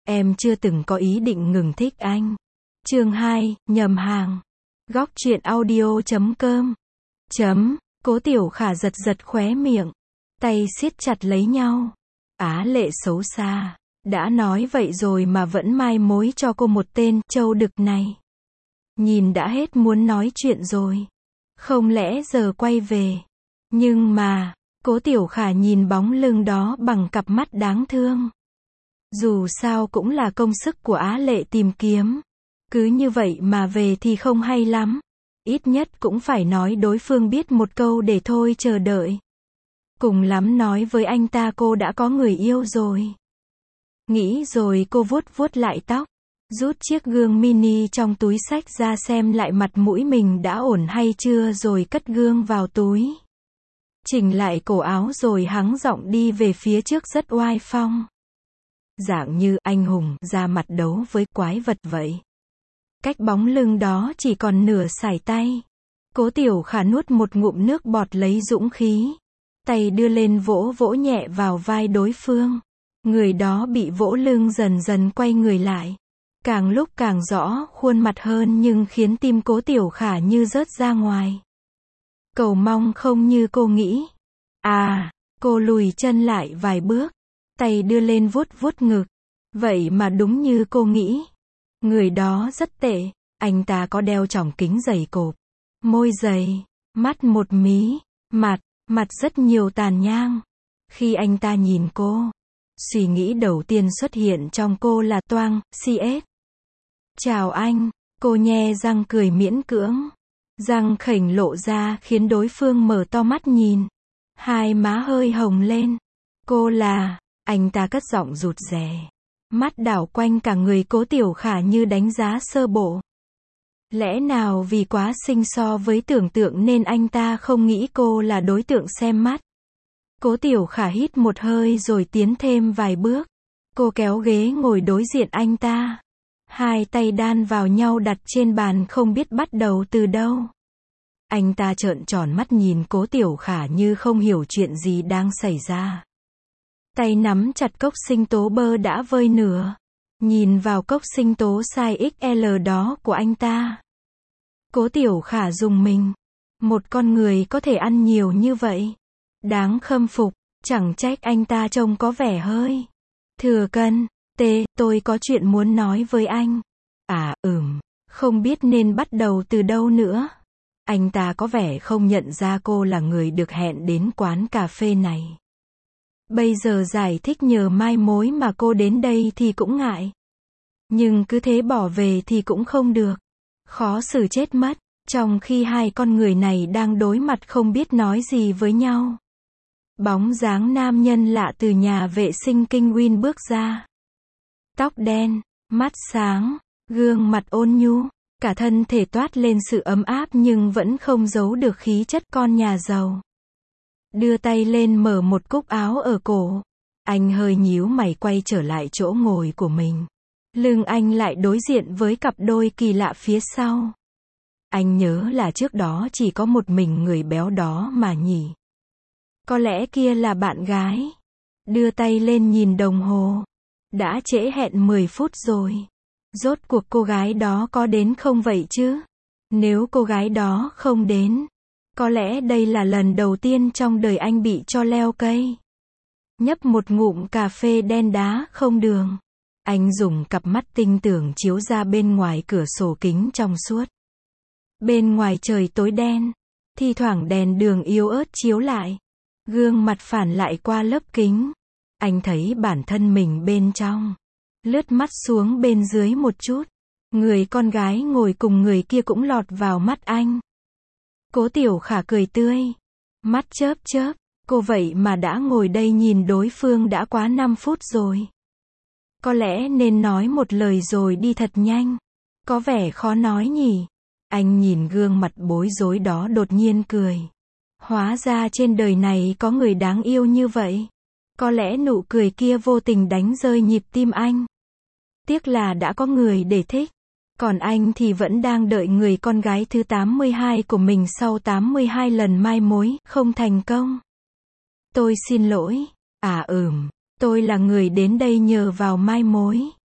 Em chưa từng có ý định ngừng thích anh. Chương 2, nhầm hàng. Góc truyện audio.com. Cố Tiểu Khả giật giật khóe miệng. Tay siết chặt lấy nhau. Á Lệ xấu xa. Đã nói vậy rồi mà vẫn mai mối cho cô một tên trâu đực này. Nhìn đã hết muốn nói chuyện rồi. Không lẽ giờ quay về. Nhưng mà, Cố Tiểu Khả nhìn bóng lưng đó bằng cặp mắt đáng thương. Dù sao cũng là công sức của Á Lệ tìm kiếm. Cứ như vậy mà về thì không hay lắm. Ít nhất cũng phải nói đối phương biết một câu để thôi chờ đợi. Cùng lắm nói với anh ta cô đã có người yêu rồi. Nghĩ rồi cô vuốt vuốt lại tóc. Rút chiếc gương mini trong túi xách ra xem lại mặt mũi mình đã ổn hay chưa rồi cất gương vào túi. Chỉnh lại cổ áo rồi hắng giọng đi về phía trước rất oai phong. Dạng như anh hùng ra mặt đấu với quái vật vậy. Cách bóng lưng đó chỉ còn nửa sải tay. Cố Tiểu Khả nuốt một ngụm nước bọt lấy dũng khí. Tay đưa lên vỗ vỗ nhẹ vào vai đối phương. Người đó bị vỗ lưng dần dần quay người lại. Càng lúc càng rõ khuôn mặt hơn nhưng khiến tim Cố Tiểu Khả như rớt ra ngoài. Cầu mong không như cô nghĩ. Cô lùi chân lại vài bước. Tay đưa lên vuốt vuốt ngực. Vậy mà đúng như cô nghĩ. Người đó rất tệ. Anh ta có đeo tròng kính dày cộp. Môi dày. Mắt một mí. Mặt rất nhiều tàn nhang. Khi anh ta nhìn cô, suy nghĩ đầu tiên xuất hiện trong cô là toang, CS. Chào anh. Cô nhe răng cười miễn cưỡng. Răng khểnh lộ ra khiến đối phương mở to mắt nhìn. Hai má hơi hồng lên. Cô là... Anh ta cất giọng rụt rè. Mắt đảo quanh cả người Cố Tiểu Khả như đánh giá sơ bộ. Lẽ nào vì quá xinh so với tưởng tượng nên anh ta không nghĩ cô là đối tượng xem mắt. Cố Tiểu Khả hít một hơi rồi tiến thêm vài bước. Cô kéo ghế ngồi đối diện anh ta. Hai tay đan vào nhau đặt trên bàn không biết bắt đầu từ đâu. Anh ta trợn tròn mắt nhìn Cố Tiểu Khả như không hiểu chuyện gì đang xảy ra. Tay nắm chặt cốc sinh tố bơ đã vơi nửa. Nhìn vào cốc sinh tố size XL đó của anh ta. Cố Tiểu Khả rùng mình. Một con người có thể ăn nhiều như vậy. Đáng khâm phục. Chẳng trách anh ta trông có vẻ hơi thừa cân. Tôi có chuyện muốn nói với anh. Không biết nên bắt đầu từ đâu nữa. Anh ta có vẻ không nhận ra cô là người được hẹn đến quán cà phê này. Bây giờ giải thích nhờ mai mối mà cô đến đây thì cũng ngại. Nhưng cứ thế bỏ về thì cũng không được. Khó xử chết mất. Trong khi hai con người này đang đối mặt không biết nói gì với nhau. Bóng dáng nam nhân lạ từ nhà vệ sinh kinh Win bước ra. Tóc đen, mắt sáng, gương mặt ôn nhu. Cả thân thể toát lên sự ấm áp nhưng vẫn không giấu được khí chất con nhà giàu. Đưa tay lên mở một cúc áo ở cổ. Anh hơi nhíu mày quay trở lại chỗ ngồi của mình. Lưng anh lại đối diện với cặp đôi kỳ lạ phía sau. Anh nhớ là trước đó chỉ có một mình người béo đó mà nhỉ. Có lẽ kia là bạn gái. Đưa tay lên nhìn đồng hồ. Đã trễ hẹn 10 phút rồi. Rốt cuộc cô gái đó có đến không vậy chứ? Nếu cô gái đó không đến, có lẽ đây là lần đầu tiên trong đời anh bị cho leo cây. Nhấp một ngụm cà phê đen đá không đường. Anh dùng cặp mắt tinh tường chiếu ra bên ngoài cửa sổ kính trong suốt. Bên ngoài trời tối đen, thi thoảng đèn đường yếu ớt chiếu lại. Gương mặt phản lại qua lớp kính. Anh thấy bản thân mình bên trong. Lướt mắt xuống bên dưới một chút. Người con gái ngồi cùng người kia cũng lọt vào mắt anh. Cố Tiểu Khả cười tươi. Mắt chớp chớp. Cô vậy mà đã ngồi đây nhìn đối phương đã quá 5 phút rồi. Có lẽ nên nói một lời rồi đi thật nhanh. Có vẻ khó nói nhỉ. Anh nhìn gương mặt bối rối đó đột nhiên cười. Hóa ra trên đời này có người đáng yêu như vậy. Có lẽ nụ cười kia vô tình đánh rơi nhịp tim anh. Tiếc là đã có người để thích. Còn anh thì vẫn đang đợi người con gái thứ 82 của mình sau 82 lần mai mối, không thành công. Tôi xin lỗi. Tôi là người đến đây nhờ vào mai mối.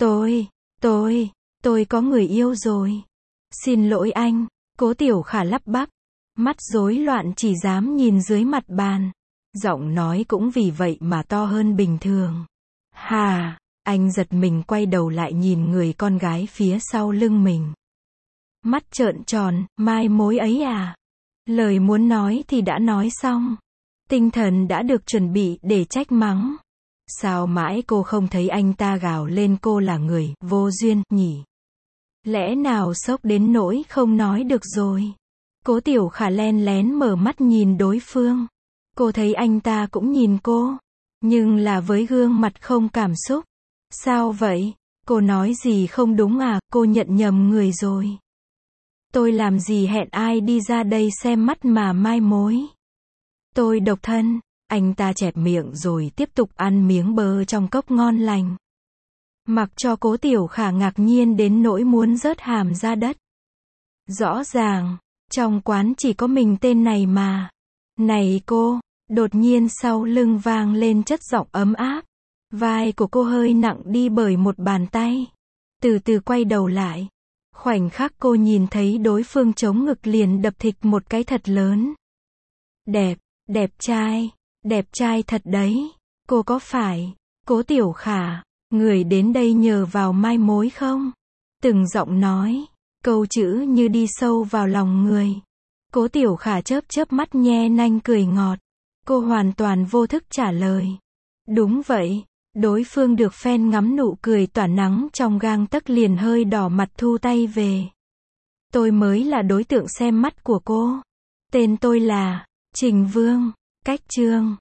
Tôi có người yêu rồi. Xin lỗi anh, Cố Tiểu Khả lắp bắp. Mắt rối loạn chỉ dám nhìn dưới mặt bàn. Giọng nói cũng vì vậy mà to hơn bình thường. Hà, anh giật mình quay đầu lại nhìn người con gái phía sau lưng mình. Mắt trợn tròn, mai mối ấy à? Lời muốn nói thì đã nói xong. Tinh thần đã được chuẩn bị để trách mắng. Sao mãi cô không thấy anh ta gào lên cô là người vô duyên nhỉ? Lẽ nào sốc đến nỗi không nói được rồi? Cố Tiểu Khả len lén mở mắt nhìn đối phương. Cô thấy anh ta cũng nhìn cô, nhưng là với gương mặt không cảm xúc. Sao vậy? Cô nói gì không đúng à? Cô nhận nhầm người rồi. Tôi làm gì hẹn ai đi ra đây xem mắt mà mai mối. Tôi độc thân. Anh ta chẹp miệng rồi tiếp tục ăn miếng bơ trong cốc ngon lành. Mặc cho Cố Tiểu Khả ngạc nhiên đến nỗi muốn rớt hàm ra đất. Rõ ràng, trong quán chỉ có mình tên này mà. Này cô, đột nhiên sau lưng vang lên chất giọng ấm áp. Vai của cô hơi nặng đi bởi một bàn tay. Từ từ quay đầu lại. Khoảnh khắc cô nhìn thấy đối phương chống ngực liền đập thịch một cái thật lớn. Đẹp trai thật đấy. Cô có phải Cố Tiểu Khả, người đến đây nhờ vào mai mối không? Từng giọng nói, câu chữ như đi sâu vào lòng người. Cố Tiểu Khả chớp mắt nhe nanh cười ngọt. Cô hoàn toàn vô thức trả lời. Đúng vậy. Đối phương được phen ngắm nụ cười tỏa nắng trong gang tấc liền hơi đỏ mặt thu tay về. Tôi mới là đối tượng xem mắt của cô. Tên tôi là Trình Vương. Cách chương